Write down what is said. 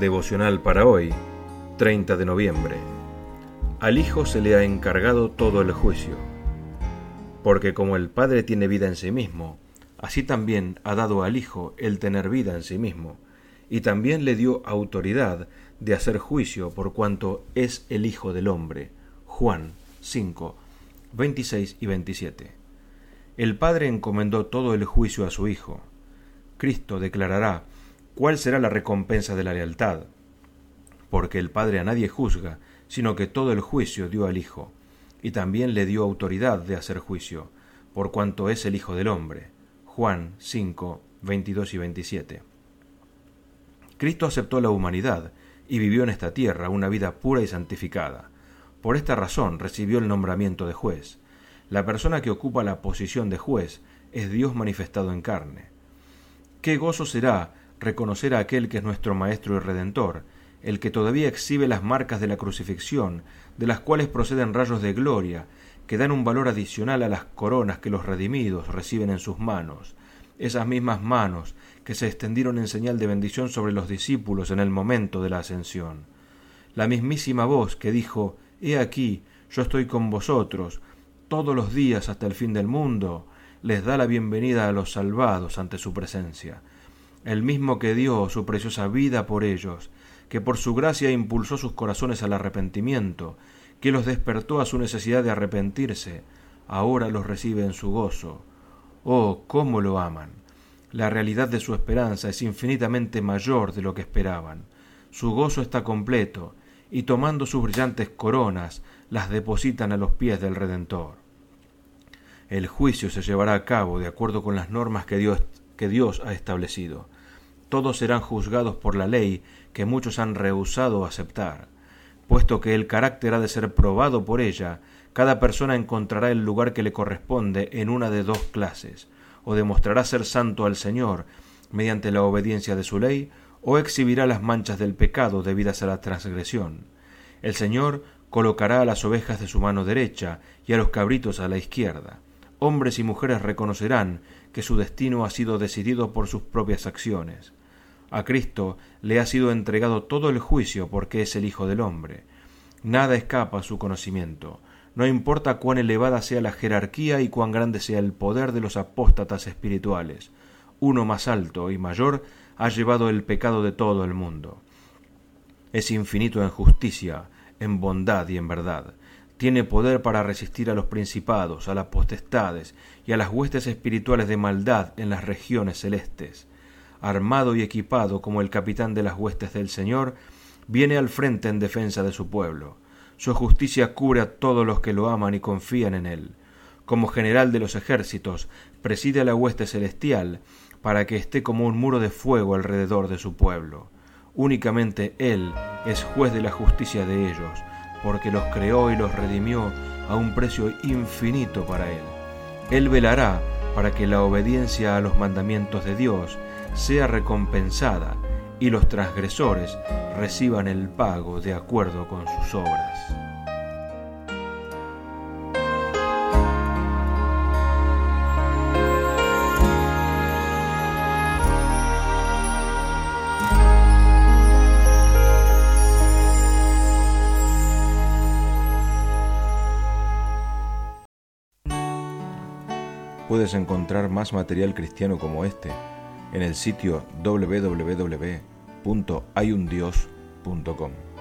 Devocional para hoy, 30 de noviembre. Al Hijo se le ha encargado todo el juicio, porque como el Padre tiene vida en sí mismo, así también ha dado al Hijo el tener vida en sí mismo, y también le dio autoridad de hacer juicio por cuanto es el Hijo del Hombre. Juan 5, 26 y 27. El Padre encomendó todo el juicio a su Hijo. Cristo declarará cuál será la recompensa de la lealtad, porque el Padre a nadie juzga, sino que todo el juicio dio al Hijo, y también le dio autoridad de hacer juicio, por cuanto es el Hijo del Hombre. Juan 5, 22 y 27. Cristo aceptó la humanidad y vivió en esta tierra una vida pura y santificada. Por esta razón recibió el nombramiento de juez. La persona que ocupa la posición de juez es Dios manifestado en carne. Qué gozo será reconocer a aquel que es nuestro Maestro y Redentor, el que todavía exhibe las marcas de la crucifixión, de las cuales proceden rayos de gloria, que dan un valor adicional a las coronas que los redimidos reciben en sus manos, esas mismas manos que se extendieron en señal de bendición sobre los discípulos en el momento de la ascensión. La mismísima voz que dijo: «He aquí, yo estoy con vosotros todos los días hasta el fin del mundo», les da la bienvenida a los salvados ante su presencia. El mismo que dio su preciosa vida por ellos, que por su gracia impulsó sus corazones al arrepentimiento, que los despertó a su necesidad de arrepentirse, ahora los recibe en su gozo. ¡Oh, cómo lo aman! La realidad de su esperanza es infinitamente mayor de lo que esperaban. Su gozo está completo, y tomando sus brillantes coronas, las depositan a los pies del Redentor. El juicio se llevará a cabo de acuerdo con las normas que Dios ha establecido. Todos serán juzgados por la ley que muchos han rehusado aceptar. Puesto que el carácter ha de ser probado por ella, cada persona encontrará el lugar que le corresponde en una de dos clases: o demostrará ser santo al Señor mediante la obediencia de su ley, o exhibirá las manchas del pecado debidas a la transgresión. El Señor colocará a las ovejas de su mano derecha y a los cabritos a la izquierda. Hombres y mujeres reconocerán que su destino ha sido decidido por sus propias acciones. A Cristo le ha sido entregado todo el juicio porque es el Hijo del Hombre. Nada escapa a su conocimiento. No importa cuán elevada sea la jerarquía y cuán grande sea el poder de los apóstatas espirituales. Uno más alto y mayor ha llevado el pecado de todo el mundo. Es infinito en justicia, en bondad y en verdad. Tiene poder para resistir a los principados, a las potestades y a las huestes espirituales de maldad en las regiones celestes. Armado y equipado como el capitán de las huestes del Señor, viene al frente en defensa de su pueblo. Su justicia cubre a todos los que lo aman y confían en él. Como general de los ejércitos, preside a la hueste celestial para que esté como un muro de fuego alrededor de su pueblo. Únicamente él es juez de la justicia de ellos, porque los creó y los redimió a un precio infinito para él. Él velará para que la obediencia a los mandamientos de Dios sea recompensada y los transgresores reciban el pago de acuerdo con sus obras. Puedes encontrar más material cristiano como este en el sitio www.hayundios.com.